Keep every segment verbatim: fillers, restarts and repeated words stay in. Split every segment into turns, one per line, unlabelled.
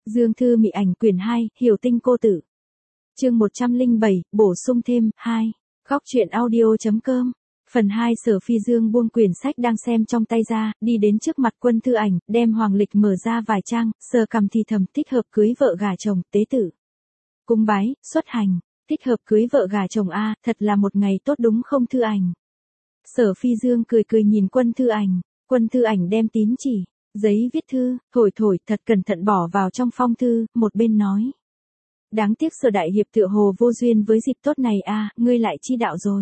Dương Thư Mị Ảnh quyển hai, Hiểu Tinh Cô Tử. Chương một trăm lẻ bảy, bổ sung thêm, hai. Góc truyện audio.com. Phần hai. Sở Phi Dương buông quyển sách đang xem trong tay ra, đi đến trước mặt Quân Thư Ảnh, đem hoàng lịch mở ra vài trang, sờ cằm thì thầm, thích hợp cưới vợ gả chồng, tế tử. Cung bái, xuất hành, thích hợp cưới vợ gả chồng a, thật là một ngày tốt đúng không Thư Ảnh? Sở Phi Dương cười cười nhìn Quân Thư Ảnh, Quân Thư Ảnh đem tín chỉ, giấy viết thư, thổi thổi thật cẩn thận bỏ vào trong phong thư, một bên nói. Đáng tiếc Sở đại hiệp tựa hồ vô duyên với dịp tốt này a, ngươi lại chi đạo rồi.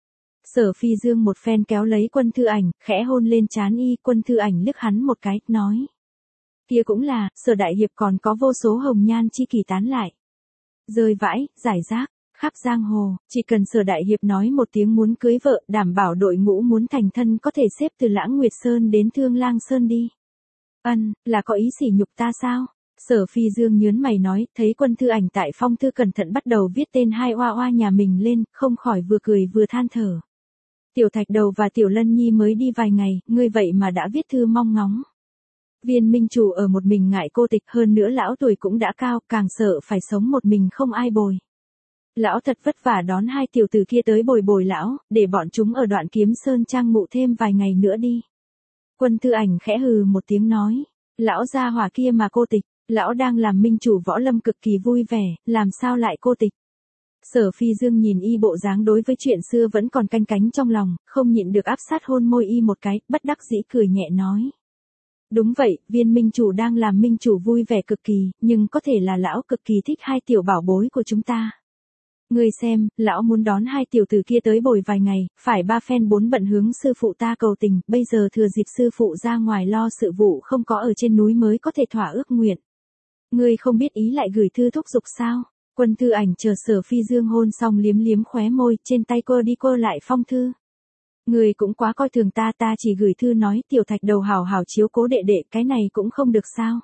Sở Phi Dương một phen kéo lấy Quân Thư Ảnh, khẽ hôn lên trán y, Quân Thư Ảnh liếc hắn một cái, nói. Kia cũng là, Sở đại hiệp còn có vô số hồng nhan chi kỷ tán lại. Rơi vãi, giải rác, khắp giang hồ, chỉ cần Sở đại hiệp nói một tiếng muốn cưới vợ, đảm bảo đội ngũ muốn thành thân có thể xếp từ Lãng Nguyệt Sơn đến Thương Lang Sơn đi. Ân, là có ý sỉ nhục ta sao? Sở Phi Dương nhớn mày nói, thấy Quân Thư Ảnh tại phong thư cẩn thận bắt đầu viết tên hai oa oa nhà mình lên, không khỏi vừa cười vừa than thở. Tiểu Thạch Đầu và Tiểu Lân Nhi mới đi vài ngày, ngươi vậy mà đã viết thư mong ngóng. Viên minh chủ ở một mình ngại cô tịch, hơn nữa lão tuổi cũng đã cao, càng sợ phải sống một mình không ai bồi. Lão thật vất vả đón hai tiểu tử kia tới bồi bồi lão, để bọn chúng ở Đoạn Kiếm Sơn trang ngụ thêm vài ngày nữa đi. Quân Thư Ảnh khẽ hừ một tiếng nói, lão gia hỏa kia mà cô tịch, lão đang làm minh chủ võ lâm cực kỳ vui vẻ, làm sao lại cô tịch. Sở Phi Dương nhìn y bộ dáng đối với chuyện xưa vẫn còn canh cánh trong lòng, không nhịn được áp sát hôn môi y một cái, bất đắc dĩ cười nhẹ nói. Đúng vậy, viên minh chủ đang làm minh chủ vui vẻ cực kỳ, nhưng có thể là lão cực kỳ thích hai tiểu bảo bối của chúng ta. Ngươi xem, lão muốn đón hai tiểu tử kia tới bồi vài ngày, phải ba phen bốn bận hướng sư phụ ta cầu tình, bây giờ thừa dịp sư phụ ra ngoài lo sự vụ không có ở trên núi mới có thể thỏa ước nguyện. Ngươi không biết ý lại gửi thư thúc giục sao? Quân Thư Ảnh chờ Sở Phi Dương hôn xong liếm liếm khóe môi, trên tay cô đi cô lại phong thư. Ngươi cũng quá coi thường ta, ta chỉ gửi thư nói Tiểu Thạch Đầu hảo hảo chiếu cố đệ đệ, cái này cũng không được sao?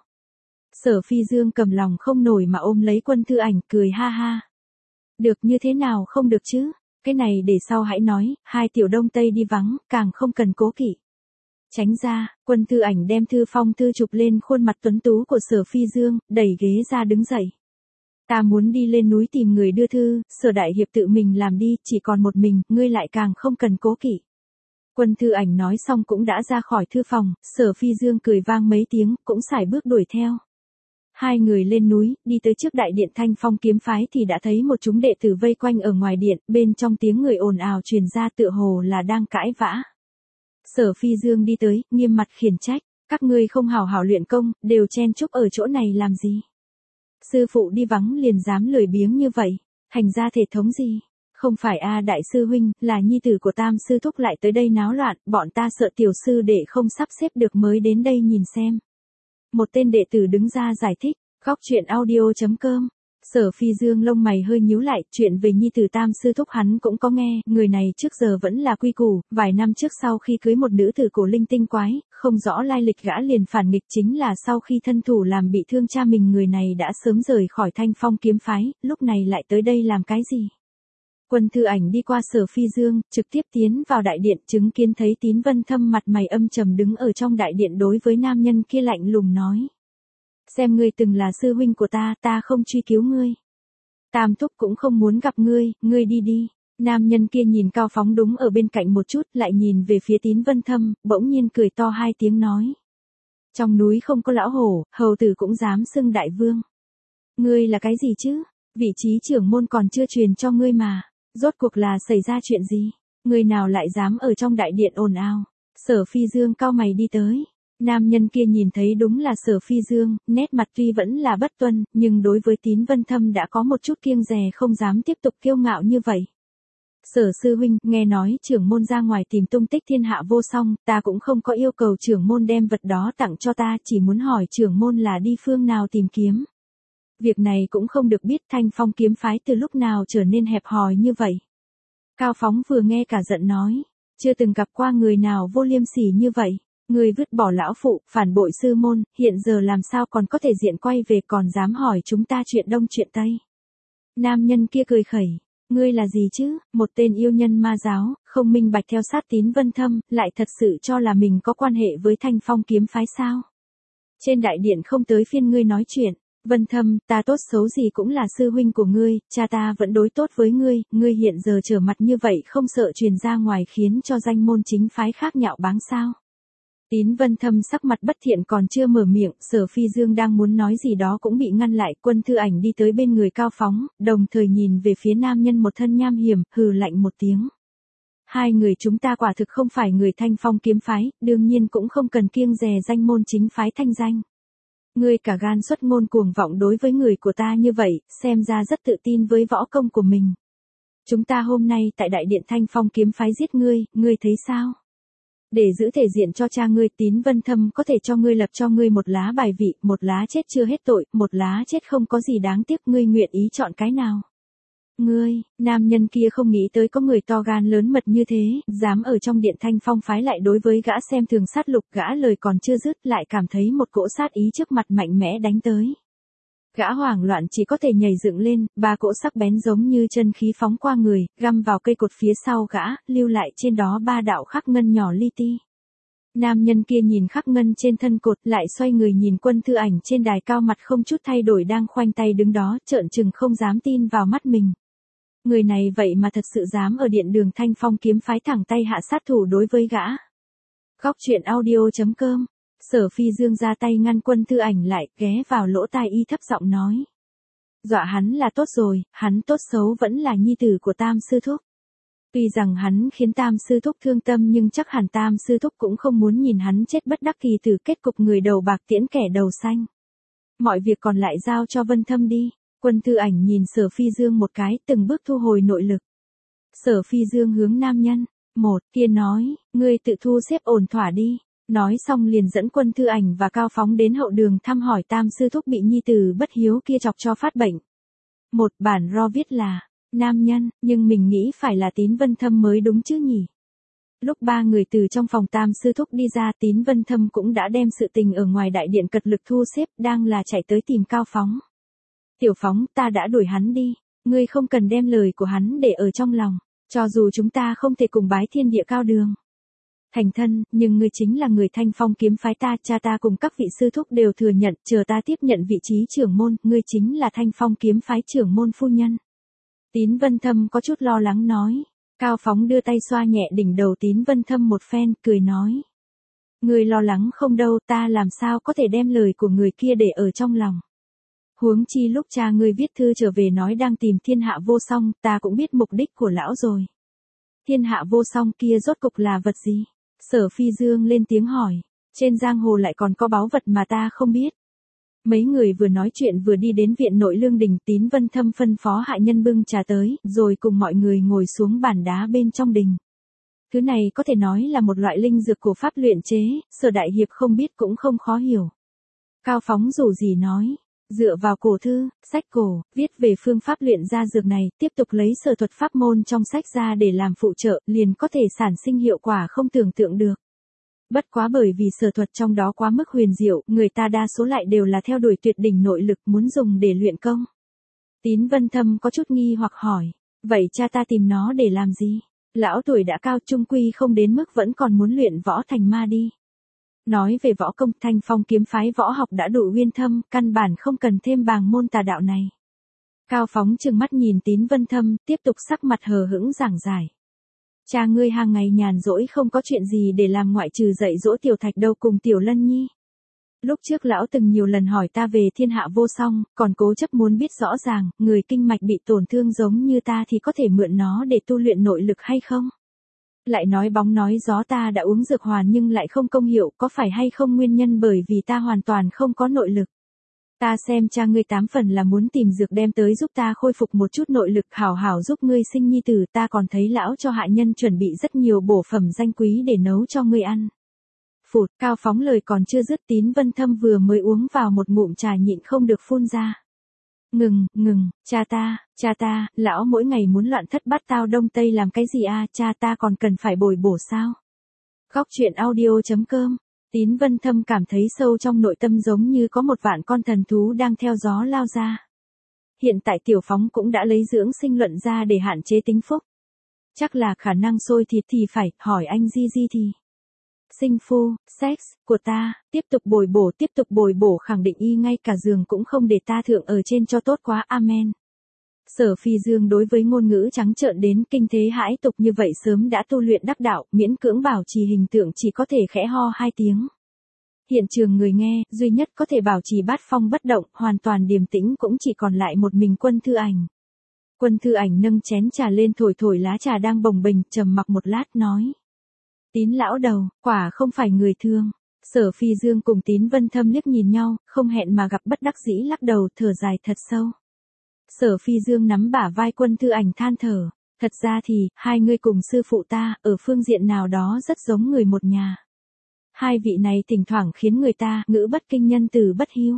Sở Phi Dương cầm lòng không nổi mà ôm lấy Quân Thư Ảnh, cười ha ha. Được như thế nào không được chứ, cái này để sau hãy nói, hai tiểu đông tây đi vắng, càng không cần cố kỵ. Tránh ra, Quân Thư Ảnh đem thư phong thư chụp lên khuôn mặt tuấn tú của Sở Phi Dương, đẩy ghế ra đứng dậy. Ta muốn đi lên núi tìm người đưa thư, Sở đại hiệp tự mình làm đi, chỉ còn một mình, ngươi lại càng không cần cố kỵ. Quân Thư Ảnh nói xong cũng đã ra khỏi thư phòng, Sở Phi Dương cười vang mấy tiếng, cũng sải bước đuổi theo. Hai người lên núi, đi tới trước đại điện Thanh Phong kiếm phái thì đã thấy một chúng đệ tử vây quanh ở ngoài điện, bên trong tiếng người ồn ào truyền ra tựa hồ là đang cãi vã. Sở Phi Dương đi tới, nghiêm mặt khiển trách, các ngươi không hào hào luyện công, đều chen chúc ở chỗ này làm gì? Sư phụ đi vắng liền dám lười biếng như vậy, hành ra thể thống gì? Không phải a đại sư huynh, là nhi tử của Tam sư thúc lại tới đây náo loạn, bọn ta sợ tiểu sư đệ không sắp xếp được mới đến đây nhìn xem. Một tên đệ tử đứng ra giải thích, góc truyện audio.com. Sở Phi Dương lông mày hơi nhíu lại, chuyện về nhi tử Tam sư thúc hắn cũng có nghe, người này trước giờ vẫn là quy củ, vài năm trước sau khi cưới một nữ tử cổ linh tinh quái, không rõ lai lịch gã liền phản nghịch, chính là sau khi thân thủ làm bị thương cha mình người này đã sớm rời khỏi Thanh Phong kiếm phái, lúc này lại tới đây làm cái gì? Quân Thư Ảnh đi qua Sở Phi Dương, trực tiếp tiến vào đại điện, chứng kiến thấy Tín Vân Thâm mặt mày âm trầm đứng ở trong đại điện đối với nam nhân kia lạnh lùng nói. Xem ngươi từng là sư huynh của ta, ta không truy cứu ngươi. Tam thúc cũng không muốn gặp ngươi, ngươi đi đi. Nam nhân kia nhìn Cao Phóng đúng ở bên cạnh một chút, lại nhìn về phía Tín Vân Thâm, bỗng nhiên cười to hai tiếng nói. Trong núi không có lão hổ, hầu tử cũng dám xưng đại vương. Ngươi là cái gì chứ? Vị trí trưởng môn còn chưa truyền cho ngươi mà. Rốt cuộc là xảy ra chuyện gì? Người nào lại dám ở trong đại điện ồn ào? Sở Phi Dương cau mày đi tới. Nam nhân kia nhìn thấy đúng là Sở Phi Dương, nét mặt tuy vẫn là bất tuân, nhưng đối với Tín Vân Thâm đã có một chút kiêng dè không dám tiếp tục kiêu ngạo như vậy. Sở sư huynh, nghe nói trưởng môn ra ngoài tìm tung tích thiên hạ vô song, ta cũng không có yêu cầu trưởng môn đem vật đó tặng cho ta, chỉ muốn hỏi trưởng môn là đi phương nào tìm kiếm. Việc này cũng không được biết Thanh Phong kiếm phái từ lúc nào trở nên hẹp hòi như vậy. Cao Phóng vừa nghe cả giận nói, chưa từng gặp qua người nào vô liêm sỉ như vậy. Người vứt bỏ lão phụ, phản bội sư môn, hiện giờ làm sao còn có thể diện quay về còn dám hỏi chúng ta chuyện đông chuyện tây. Nam nhân kia cười khẩy, ngươi là gì chứ, một tên yêu nhân ma giáo, không minh bạch theo sát Tín Vân Thâm, lại thật sự cho là mình có quan hệ với Thanh Phong kiếm phái sao. Trên đại điện không tới phiên ngươi nói chuyện, Vân Thâm, ta tốt xấu gì cũng là sư huynh của ngươi, cha ta vẫn đối tốt với ngươi, ngươi hiện giờ trở mặt như vậy không sợ truyền ra ngoài khiến cho danh môn chính phái khác nhạo báng sao. Tín Vân Thâm sắc mặt bất thiện còn chưa mở miệng, Sở Phi Dương đang muốn nói gì đó cũng bị ngăn lại. Quân Thư Ảnh đi tới bên người Cao Phóng, đồng thời nhìn về phía nam nhân một thân nham hiểm, hừ lạnh một tiếng. Hai người chúng ta quả thực không phải người Thanh Phong kiếm phái, đương nhiên cũng không cần kiêng dè danh môn chính phái thanh danh. Ngươi cả gan xuất ngôn cuồng vọng đối với người của ta như vậy, xem ra rất tự tin với võ công của mình. Chúng ta hôm nay tại đại điện Thanh Phong kiếm phái giết ngươi, ngươi thấy sao? Để giữ thể diện cho cha ngươi, Tín Vân Thâm có thể cho ngươi lập cho ngươi một lá bài vị, một lá chết chưa hết tội, một lá chết không có gì đáng tiếc, ngươi nguyện ý chọn cái nào? Ngươi, nam nhân kia không nghĩ tới có người to gan lớn mật như thế, dám ở trong điện Thanh Phong phái lại đối với gã xem thường sát lục, gã lời còn chưa dứt lại cảm thấy một cỗ sát ý trước mặt mạnh mẽ đánh tới. Gã hoảng loạn chỉ có thể nhảy dựng lên, ba cỗ sắc bén giống như chân khí phóng qua người, găm vào cây cột phía sau gã, lưu lại trên đó ba đạo khắc ngân nhỏ li ti. Nam nhân kia nhìn khắc ngân trên thân cột, lại xoay người nhìn Quân Thư Ảnh trên đài cao, mặt không chút thay đổi đang khoanh tay đứng đó, trợn trừng không dám tin vào mắt mình. Người này vậy mà thật sự dám ở điện đường Thanh Phong kiếm phái thẳng tay hạ sát thủ đối với gã. Góc truyện audio chấm com. Sở Phi Dương ra tay ngăn Quân Thư Ảnh lại, ghé vào lỗ tai y thấp giọng nói. Dọa hắn là tốt rồi, hắn tốt xấu vẫn là nhi tử của Tam sư thúc. Tuy rằng hắn khiến Tam sư thúc thương tâm nhưng chắc hẳn Tam sư thúc cũng không muốn nhìn hắn chết bất đắc kỳ tử, kết cục người đầu bạc tiễn kẻ đầu xanh. Mọi việc còn lại giao cho Vân Thâm đi. Quân Thư Ảnh nhìn Sở Phi Dương một cái, từng bước thu hồi nội lực. Sở Phi Dương hướng nam nhân. Một, kia nói, ngươi tự thu xếp ổn thỏa đi. Nói xong liền dẫn Quân Thư Ảnh và Cao Phóng đến hậu đường thăm hỏi Tam sư thúc bị nhi tử bất hiếu kia chọc cho phát bệnh. Một bản ro viết là, nam nhân, nhưng mình nghĩ phải là Tín Vân Thâm mới đúng chứ nhỉ. Lúc ba người từ trong phòng Tam sư thúc đi ra, Tín Vân Thâm cũng đã đem sự tình ở ngoài đại điện cật lực thu xếp, đang là chạy tới tìm Cao Phóng. Tiểu Phóng, ta đã đuổi hắn đi, ngươi không cần đem lời của hắn để ở trong lòng, cho dù chúng ta không thể cùng bái thiên địa cao đường thành thân, nhưng ngươi chính là người Thanh Phong kiếm phái ta, cha ta cùng các vị sư thúc đều thừa nhận, chờ ta tiếp nhận vị trí trưởng môn, ngươi chính là Thanh Phong kiếm phái trưởng môn phu nhân. Tín Vân Thâm có chút lo lắng nói. Cao Phóng đưa tay xoa nhẹ đỉnh đầu Tín Vân Thâm một phen, cười nói. Ngươi lo lắng không đâu, ta làm sao có thể đem lời của người kia để ở trong lòng. Huống chi lúc cha ngươi viết thư trở về nói đang tìm thiên hạ vô song, ta cũng biết mục đích của lão rồi. Thiên hạ vô song kia rốt cục là vật gì? Sở Phi Dương lên tiếng hỏi. Trên giang hồ lại còn có báu vật mà ta không biết. Mấy người vừa nói chuyện vừa đi đến viện nội lương đình, Tín Vân Thâm phân phó hạ nhân bưng trà tới, rồi cùng mọi người ngồi xuống bàn đá bên trong đình. Thứ này có thể nói là một loại linh dược của pháp luyện chế, Sở đại hiệp không biết cũng không khó hiểu. Cao Phóng dù gì nói. Dựa vào cổ thư, sách cổ, viết về phương pháp luyện ra dược này, tiếp tục lấy sở thuật pháp môn trong sách ra để làm phụ trợ, liền có thể sản sinh hiệu quả không tưởng tượng được. Bất quá bởi vì sở thuật trong đó quá mức huyền diệu, người ta đa số lại đều là theo đuổi tuyệt đỉnh nội lực muốn dùng để luyện công. Tín Vân Thâm có chút nghi hoặc hỏi, vậy cha ta tìm nó để làm gì? Lão tuổi đã cao, trung quy không đến mức vẫn còn muốn luyện võ thành ma đi. Nói về võ công, Thanh Phong kiếm phái võ học đã đủ uyên thâm, căn bản không cần thêm bàng môn tà đạo này. Cao Phóng trừng mắt nhìn Tín Vân Thâm, tiếp tục sắc mặt hờ hững giảng giải. Cha ngươi hàng ngày nhàn rỗi không có chuyện gì để làm ngoại trừ dạy dỗ Tiểu Thạch đâu cùng Tiểu Lân Nhi. Lúc trước lão từng nhiều lần hỏi ta về thiên hạ vô song, còn cố chấp muốn biết rõ ràng, người kinh mạch bị tổn thương giống như ta thì có thể mượn nó để tu luyện nội lực hay không? Lại nói bóng nói gió ta đã uống dược hoàn nhưng lại không công hiệu, có phải hay không nguyên nhân bởi vì ta hoàn toàn không có nội lực. Ta xem cha ngươi tám phần là muốn tìm dược đem tới giúp ta khôi phục một chút nội lực, hảo hảo giúp ngươi sinh nhi tử, ta còn thấy lão cho hạ nhân chuẩn bị rất nhiều bổ phẩm danh quý để nấu cho ngươi ăn. Phụt, Cao Phóng lời còn chưa dứt, Tín Vân Thâm vừa mới uống vào một ngụm trà nhịn không được phun ra. Ngừng, ngừng, cha ta, cha ta, lão mỗi ngày muốn loạn thất bát tao đông tây làm cái gì a, cha ta còn cần phải bồi bổ sao? Góc truyện audio chấm com. Tín Vân Thâm cảm thấy sâu trong nội tâm giống như có một vạn con thần thú đang theo gió lao ra. Hiện tại Tiểu Phóng cũng đã lấy dưỡng sinh luận ra để hạn chế tính phúc. Chắc là khả năng sôi thịt thì phải, hỏi anh Di Di thì. sinh phu, sex, của ta, tiếp tục bồi bổ tiếp tục bồi bổ khẳng định y ngay cả giường cũng không để ta thượng ở trên cho tốt quá amen. Sở Phi Dương đối với ngôn ngữ trắng trợn đến kinh thế hãi tục như vậy sớm đã tu luyện đắc đạo, miễn cưỡng bảo trì hình tượng chỉ có thể khẽ ho hai tiếng. Hiện trường người nghe, duy nhất có thể bảo trì bát phong bất động, hoàn toàn điềm tĩnh cũng chỉ còn lại một mình Quân Thư Ảnh. Quân Thư Ảnh nâng chén trà lên thổi thổi lá trà đang bồng bềnh, trầm mặc một lát nói. Tín lão đầu, quả không phải người thương. Sở Phi Dương cùng Tín Vân Thâm liếc nhìn nhau, không hẹn mà gặp bất đắc dĩ lắc đầu thở dài thật sâu. Sở Phi Dương nắm bả vai Quân Thư Ảnh than thở. Thật ra thì, hai người cùng sư phụ ta, ở phương diện nào đó rất giống người một nhà. Hai vị này thỉnh thoảng khiến người ta ngữ bất kinh nhân từ bất hiếu.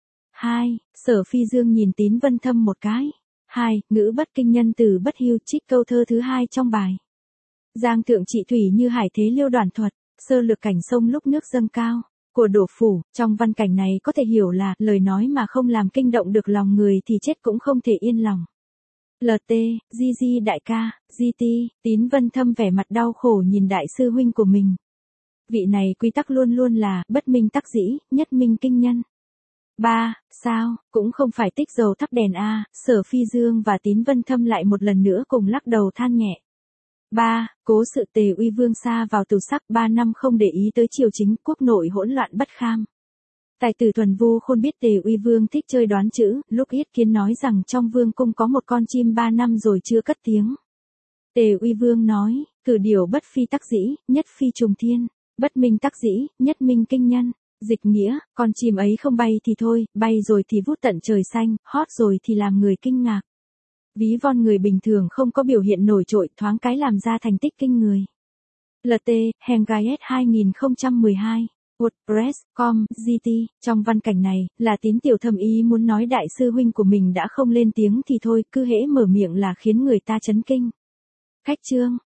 Hai, Sở Phi Dương nhìn Tín Vân Thâm một cái. Hai, ngữ bất kinh nhân từ bất hiếu trích câu thơ thứ hai trong bài. Giang thượng trị thủy như hải thế liêu đoàn thuật, sơ lược cảnh sông lúc nước dâng cao, của Đỗ Phủ, trong văn cảnh này có thể hiểu là lời nói mà không làm kinh động được lòng người thì chết cũng không thể yên lòng. lờ tê, Di Di đại ca, Di Ti, Tín Vân Thâm vẻ mặt đau khổ nhìn đại sư huynh của mình. Vị này quy tắc luôn luôn là bất minh tắc dĩ, nhất minh kinh nhân. Ba, sao, cũng không phải tích dầu thắp đèn a. Sở Phi Dương và Tín Vân Thâm lại một lần nữa cùng lắc đầu than nhẹ. Ba, cố sự Tề Uy Vương sa vào tù sắc ba năm không để ý tới triều chính, quốc nội hỗn loạn bất kham. Tài tử Thuần Vu Khôn biết Tề Uy Vương thích chơi đoán chữ, lúc Yết Kiến nói rằng trong vương cung có một con chim ba năm rồi chưa cất tiếng. Tề Uy Vương nói, cử điều bất phi tắc dĩ, nhất phi trùng thiên, bất minh tắc dĩ, nhất minh kinh nhân. Dịch nghĩa, con chim ấy không bay thì thôi, bay rồi thì vút tận trời xanh, hót rồi thì làm người kinh ngạc. Ví von người bình thường không có biểu hiện nổi trội, thoáng cái làm ra thành tích kinh người. lờ tê, Hengayet hai không một hai, WordPress, com, giê tê, trong văn cảnh này, là Tín Tiểu Thâm ý muốn nói đại sư huynh của mình đã không lên tiếng thì thôi, cứ hễ mở miệng là khiến người ta chấn kinh. Khách chương,